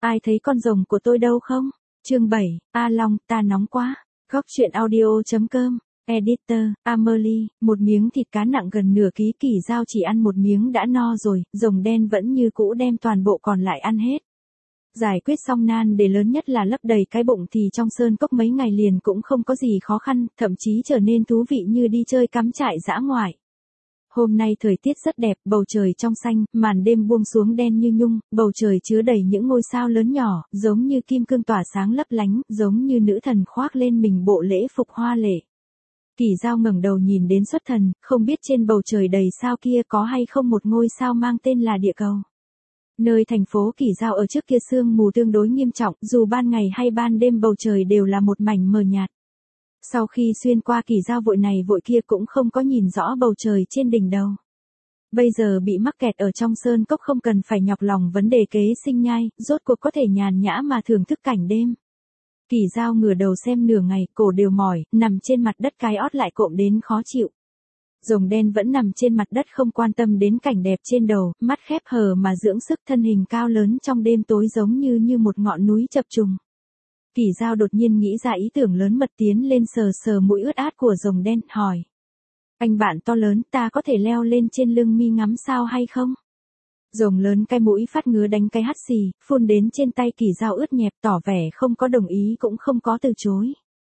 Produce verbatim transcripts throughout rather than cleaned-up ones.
Ai thấy con rồng của tôi đâu không? Chương bảy, A Long, ta nóng quá. Góc truyện audio.com, Editor, Amelie, một miếng thịt cá nặng gần nửa ký Kỳ Dao chỉ ăn một miếng đã no rồi, rồng đen vẫn như cũ đem toàn bộ còn lại ăn hết. Giải quyết xong nan đề lớn nhất là lấp đầy cái bụng thì trong sơn cốc mấy ngày liền cũng không có gì khó khăn, thậm chí trở nên thú vị như đi chơi cắm trại dã ngoại. Hôm nay thời tiết rất đẹp, bầu trời trong xanh, màn đêm buông xuống đen như nhung, bầu trời chứa đầy những ngôi sao lớn nhỏ, giống như kim cương tỏa sáng lấp lánh, giống như nữ thần khoác lên mình bộ lễ phục hoa lệ. Kỳ Dao ngẩng đầu nhìn đến xuất thần, không biết trên bầu trời đầy sao kia có hay không một ngôi sao mang tên là địa cầu. Nơi thành phố Kỳ Dao ở trước kia sương mù tương đối nghiêm trọng, dù ban ngày hay ban đêm bầu trời đều là một mảnh mờ nhạt. Sau khi xuyên qua Kỳ Dao vội này vội kia cũng không có nhìn rõ bầu trời trên đỉnh đầu. Bây giờ bị mắc kẹt ở trong sơn cốc không cần phải nhọc lòng vấn đề kế sinh nhai, rốt cuộc có thể nhàn nhã mà thưởng thức cảnh đêm. Kỳ Dao ngửa đầu xem nửa ngày, cổ đều mỏi, nằm trên mặt đất cái ót lại cộm đến khó chịu. Rồng đen vẫn nằm trên mặt đất không quan tâm đến cảnh đẹp trên đầu, mắt khép hờ mà dưỡng sức, thân hình cao lớn trong đêm tối giống như như một ngọn núi chập trùng. Kỳ Dao đột nhiên nghĩ ra ý tưởng lớn mật tiến lên sờ sờ mũi ướt át của rồng đen, hỏi. Anh bạn to lớn, ta có thể leo lên trên lưng mi ngắm sao hay không? Rồng lớn cái mũi phát ngứa đánh cái hắt xì, phun đến trên tay Kỳ Dao ướt nhẹp, tỏ vẻ không có đồng ý cũng không có từ chối.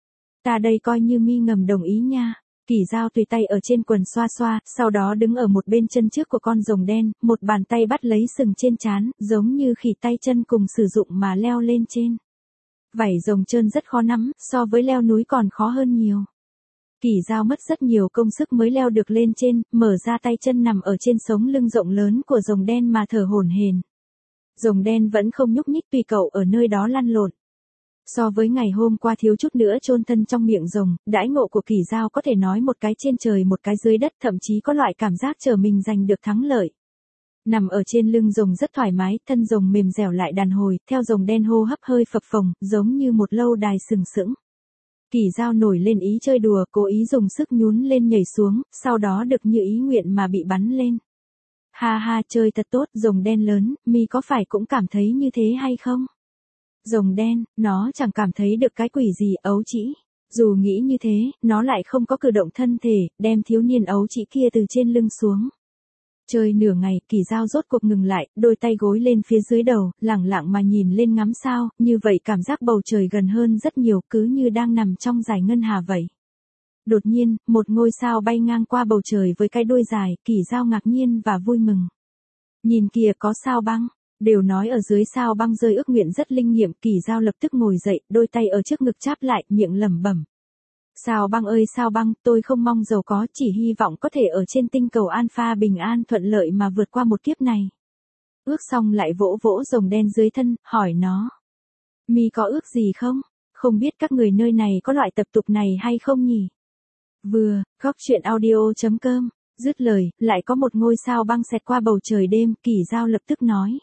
Ta đây coi như mi ngầm đồng ý nha. Kỳ Dao tùy tay ở trên quần xoa xoa, sau đó đứng ở một bên chân trước của con rồng đen, một bàn tay bắt lấy sừng trên trán, giống như khỉ tay chân cùng sử dụng mà leo lên trên. Vảy rồng trơn rất khó nắm, so với leo núi còn khó hơn nhiều. Kỳ Dao mất rất nhiều công sức mới leo được lên trên, mở ra tay chân nằm ở trên sống lưng rộng lớn của rồng đen mà thở hổn hển. Rồng đen vẫn không nhúc nhích tùy cậu ở nơi đó lăn lộn. So với ngày hôm qua thiếu chút nữa chôn thân trong miệng rồng, đãi ngộ của Kỳ Dao có thể nói một cái trên trời một cái dưới đất, thậm chí có loại cảm giác chờ mình giành được thắng lợi. Nằm ở trên lưng rồng rất thoải mái, thân rồng mềm dẻo lại đàn hồi, theo rồng đen hô hấp hơi phập phồng, giống như một lâu đài sừng sững. Kỳ Dao nổi lên ý chơi đùa, cố ý dùng sức nhún lên nhảy xuống, sau đó được như ý nguyện mà bị bắn lên. Ha ha, chơi thật tốt, rồng đen lớn, mi có phải cũng cảm thấy như thế hay không? Rồng đen, nó chẳng cảm thấy được cái quỷ gì, ấu trĩ. Dù nghĩ như thế, nó lại không có cử động thân thể, đem thiếu niên ấu trĩ kia từ trên lưng xuống. Chơi nửa ngày, Kỳ Dao rốt cuộc ngừng lại, đôi tay gối lên phía dưới đầu, lẳng lặng mà nhìn lên ngắm sao, như vậy cảm giác bầu trời gần hơn rất nhiều, cứ như đang nằm trong dải ngân hà vậy. Đột nhiên, một ngôi sao bay ngang qua bầu trời với cái đuôi dài, Kỳ Dao ngạc nhiên và vui mừng. Nhìn kìa, có sao băng. Đều nói ở dưới sao băng rơi ước nguyện rất linh nghiệm, Kỳ Dao lập tức ngồi dậy, đôi tay ở trước ngực cháp lại, miệng lẩm bẩm. Sao băng ơi sao băng, tôi không mong giàu có, chỉ hy vọng có thể ở trên tinh cầu Alpha bình an thuận lợi mà vượt qua một kiếp này. Ước xong lại vỗ vỗ rồng đen dưới thân, hỏi nó. Mi có ước gì không? Không biết các người nơi này có loại tập tục này hay không nhỉ? Vừa, góc truyện audio.com, dứt lời, lại có một ngôi sao băng xẹt qua bầu trời đêm, Kỳ Dao lập tức nói.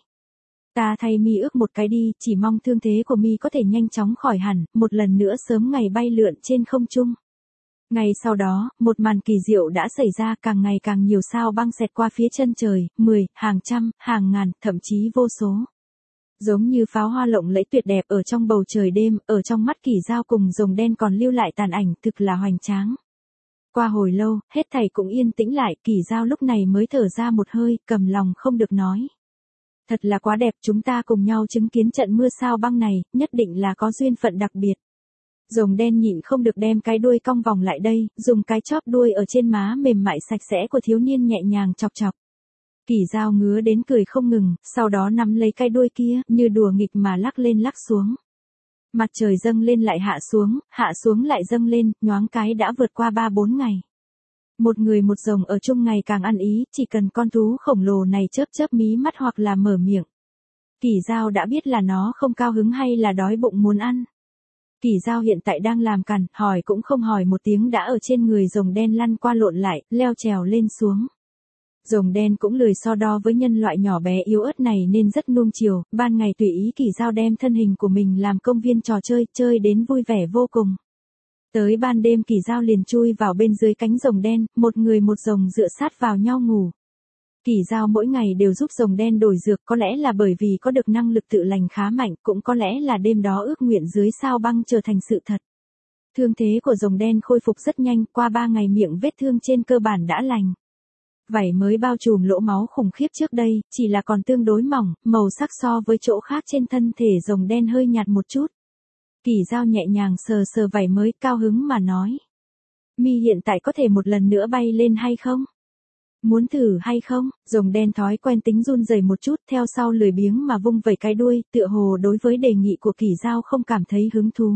Ta thay mi ước một cái đi, chỉ mong thương thế của mi có thể nhanh chóng khỏi hẳn, một lần nữa sớm ngày bay lượn trên không trung. Ngày sau đó, một màn kỳ diệu đã xảy ra, càng ngày càng nhiều sao băng xẹt qua phía chân trời, mười, hàng trăm, hàng ngàn, thậm chí vô số. Giống như pháo hoa lộng lẫy tuyệt đẹp ở trong bầu trời đêm, ở trong mắt Kỳ Dao cùng rồng đen còn lưu lại tàn ảnh thực là hoành tráng. Qua hồi lâu, hết thảy cũng yên tĩnh lại, Kỳ Dao lúc này mới thở ra một hơi, cầm lòng không được nói. Thật là quá đẹp, chúng ta cùng nhau chứng kiến trận mưa sao băng này, nhất định là có duyên phận đặc biệt. Rồng đen nhịn không được đem cái đuôi cong vòng lại đây, dùng cái chóp đuôi ở trên má mềm mại sạch sẽ của thiếu niên nhẹ nhàng chọc chọc. Kỳ Dao ngứa đến cười không ngừng, sau đó nắm lấy cái đuôi kia, như đùa nghịch mà lắc lên lắc xuống. Mặt trời dâng lên lại hạ xuống, hạ xuống lại dâng lên, nhoáng cái đã vượt qua ba bốn ngày. Một người một rồng ở chung ngày càng ăn ý, chỉ cần con thú khổng lồ này chớp chớp mí mắt hoặc là mở miệng. Kỳ Dao đã biết là nó không cao hứng hay là đói bụng muốn ăn. Kỳ Dao hiện tại đang làm cằn, hỏi cũng không hỏi một tiếng đã ở trên người rồng đen lăn qua lộn lại, leo trèo lên xuống. Rồng đen cũng lười so đo với nhân loại nhỏ bé yếu ớt này nên rất nuông chiều, ban ngày tùy ý Kỳ Dao đem thân hình của mình làm công viên trò chơi, chơi đến vui vẻ vô cùng. Tới ban đêm Kỳ Dao liền chui vào bên dưới cánh rồng đen, một người một rồng dựa sát vào nhau ngủ. Kỳ Dao mỗi ngày đều giúp rồng đen đổi dược, có lẽ là bởi vì có được năng lực tự lành khá mạnh, cũng có lẽ là đêm đó ước nguyện dưới sao băng trở thành sự thật. Thương thế của rồng đen khôi phục rất nhanh, qua ba ngày miệng vết thương trên cơ bản đã lành. Vảy mới bao trùm lỗ máu khủng khiếp trước đây, chỉ là còn tương đối mỏng, màu sắc so với chỗ khác trên thân thể rồng đen hơi nhạt một chút. Kỳ Dao nhẹ nhàng sờ sờ vảy mới, cao hứng mà nói. Mi hiện tại có thể một lần nữa bay lên hay không? Muốn thử hay không? Rồng đen thói quen tính run rẩy một chút, theo sau lười biếng mà vung vẩy cái đuôi, tựa hồ đối với đề nghị của Kỳ Dao không cảm thấy hứng thú.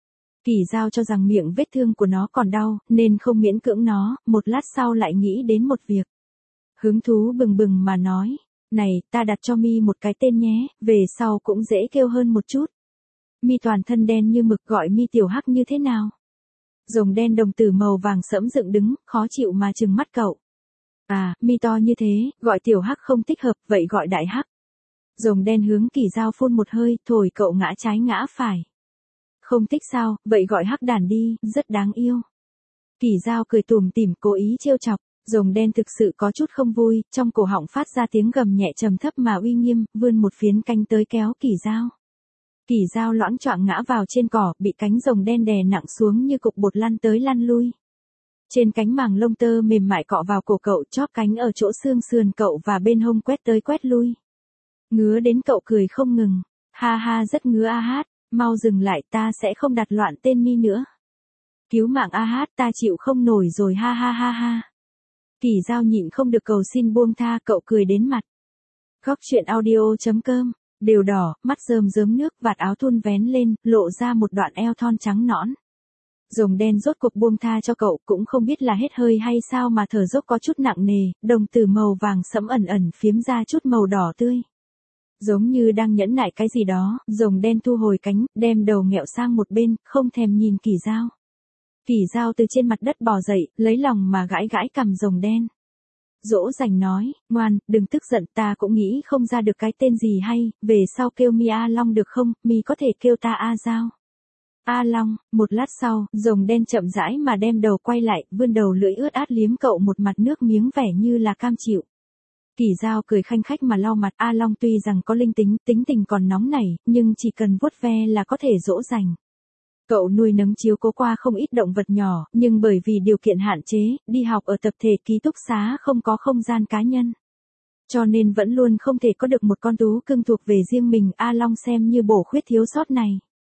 Kỳ Dao cho rằng miệng vết thương của nó còn đau, nên không miễn cưỡng nó, một lát sau lại nghĩ đến một việc. Hứng thú bừng bừng mà nói, này, ta đặt cho Mi một cái tên nhé, về sau cũng dễ kêu hơn một chút. Mi toàn thân đen như mực, gọi Mi Tiểu Hắc như thế nào? Rồng đen đồng tử màu vàng sẫm dựng đứng, khó chịu mà trừng mắt cậu. À, Mi to như thế, gọi Tiểu Hắc không thích hợp, vậy gọi Đại Hắc. Rồng đen hướng Kỳ Dao phun một hơi, thổi cậu ngã trái ngã phải. Không thích sao, vậy gọi Hắc đàn đi, rất đáng yêu. Kỳ Dao cười tủm tỉm cố ý trêu chọc. Rồng đen thực sự có chút không vui, trong cổ họng phát ra tiếng gầm nhẹ trầm thấp mà uy nghiêm, vươn một phiến cánh tới kéo Kỳ Dao. Kỳ Dao loãng choạng ngã vào trên cỏ, bị cánh rồng đen đè nặng xuống như cục bột lăn tới lăn lui. Trên cánh màng lông tơ mềm mại cọ vào cổ cậu, chóp cánh ở chỗ xương sườn cậu và bên hông quét tới quét lui. Ngứa đến cậu cười không ngừng. Ha ha, rất ngứa a hát, mau dừng lại, ta sẽ không đặt loạn tên Mi nữa. Cứu mạng a hát, ta chịu không nổi rồi, ha ha ha ha. Kỳ Dao nhịn không được cầu xin buông tha, cậu cười đến mặt. Góc truyện audio chấm com, đều đỏ, mắt rơm rớm nước, vạt áo thun vén lên, lộ ra một đoạn eo thon trắng nõn. Rồng đen rốt cuộc buông tha cho cậu, cũng không biết là hết hơi hay sao mà thở dốc có chút nặng nề, đồng tử màu vàng sẫm ẩn ẩn phiếm ra chút màu đỏ tươi. Giống như đang nhẫn nại cái gì đó, rồng đen thu hồi cánh, đem đầu nghẹo sang một bên, không thèm nhìn Kỳ Dao. Kỳ Dao từ trên mặt đất bò dậy, lấy lòng mà gãi gãi cằm rồng đen. Dỗ dành nói, ngoan, đừng tức giận, ta cũng nghĩ không ra được cái tên gì hay, về sau kêu Mi A Long được không, Mi có thể kêu ta A Dao. A Long, một lát sau, rồng đen chậm rãi mà đem đầu quay lại, vươn đầu lưỡi ướt át liếm cậu một mặt nước miếng vẻ như là cam chịu. Kỳ Dao cười khanh khách mà lau mặt. A Long tuy rằng có linh tính, tính tình còn nóng nảy, nhưng chỉ cần vuốt ve là có thể dỗ dành. Cậu nuôi nấng chiếu cố qua không ít động vật nhỏ, nhưng bởi vì điều kiện hạn chế, đi học ở tập thể ký túc xá không có không gian cá nhân. Cho nên vẫn luôn không thể có được một con thú cưng thuộc về riêng mình. A Long xem như bổ khuyết thiếu sót này.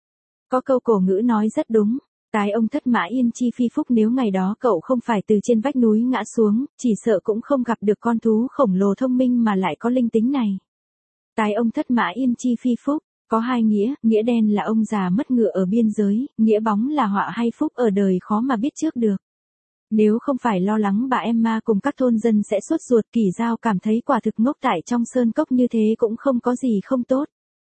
Có câu cổ ngữ nói rất đúng, tái ông thất mã yên chi phi phúc, nếu ngày đó cậu không phải từ trên vách núi ngã xuống, chỉ sợ cũng không gặp được con thú khổng lồ thông minh mà lại có linh tính này. Tái ông thất mã yên chi phi phúc, có hai nghĩa, nghĩa đen là ông già mất ngựa ở biên giới, nghĩa bóng là họa hay phúc ở đời khó mà biết trước được. Nếu không phải lo lắng bà Emma cùng các thôn dân sẽ sốt ruột, Kỳ Dao cảm thấy quả thực ngốc tại trong sơn cốc như thế cũng không có gì không tốt.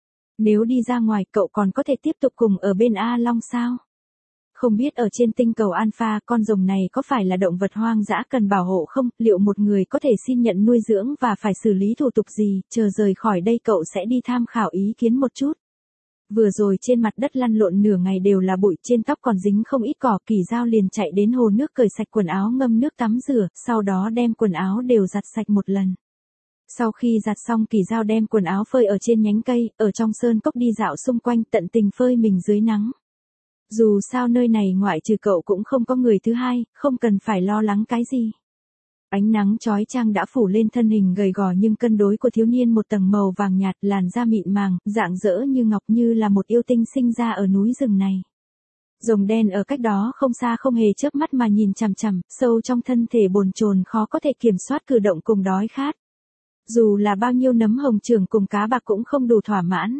Nếu đi ra ngoài cậu còn có thể tiếp tục cùng ở bên A Long sao? Không biết ở trên tinh cầu Alpha con rồng này có phải là động vật hoang dã cần bảo hộ không? Liệu một người có thể xin nhận nuôi dưỡng và phải xử lý thủ tục gì? Chờ rời khỏi đây cậu sẽ đi tham khảo ý kiến một chút. Vừa rồi trên mặt đất lăn lộn nửa ngày đều là bụi, trên tóc còn dính không ít cỏ. Kỳ Dao liền chạy đến hồ nước cởi sạch quần áo ngâm nước tắm rửa, sau đó đem quần áo đều giặt sạch một lần. Sau khi giặt xong Kỳ Dao đem quần áo phơi ở trên nhánh cây, ở trong sơn cốc đi dạo xung quanh tận tình phơi mình dưới nắng. Dù sao nơi này ngoại trừ cậu cũng không có người thứ hai, không cần phải lo lắng cái gì. Ánh nắng chói chang đã phủ lên thân hình gầy gò nhưng cân đối của thiếu niên, một tầng màu vàng nhạt, làn da mịn màng, rạng rỡ như ngọc, như là một yêu tinh sinh ra ở núi rừng này. Rồng đen ở cách đó không xa không hề chớp mắt mà nhìn chằm chằm, sâu trong thân thể bồn chồn khó có thể kiểm soát cử động cùng đói khát. Dù là bao nhiêu nấm hồng trưởng cùng cá bạc cũng không đủ thỏa mãn.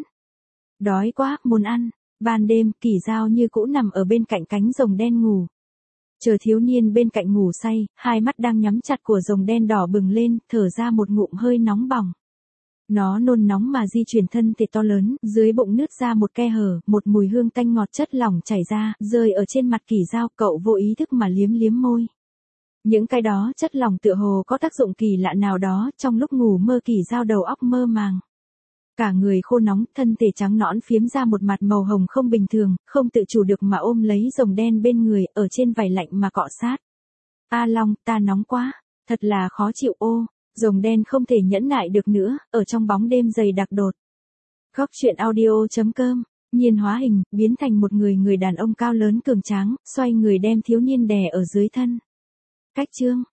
Đói quá, muốn ăn. Ban đêm, Kỳ Dao như cũ nằm ở bên cạnh cánh rồng đen ngủ. Chờ thiếu niên bên cạnh ngủ say, hai mắt đang nhắm chặt của rồng đen đỏ bừng lên, thở ra một ngụm hơi nóng bỏng. Nó nôn nóng mà di chuyển thân thể to lớn, dưới bụng nứt ra một khe hở, một mùi hương tanh ngọt chất lỏng chảy ra, rơi ở trên mặt Kỳ Dao, cậu vô ý thức mà liếm liếm môi. Những cái đó chất lỏng tựa hồ có tác dụng kỳ lạ nào đó, trong lúc ngủ mơ Kỳ Dao đầu óc mơ màng. Cả người khô nóng, thân thể trắng nõn phiếm ra một mặt màu hồng không bình thường, không tự chủ được mà ôm lấy rồng đen bên người, ở trên vảy lạnh mà cọ sát. A Long, ta nóng quá, thật là khó chịu ô. Rồng đen không thể nhẫn nại được nữa, ở trong bóng đêm dày đặc đột. Góc truyện audio.com, Nhiên hóa hình, biến thành một người người đàn ông cao lớn cường tráng, xoay người đem thiếu niên đè ở dưới thân. Cách chương.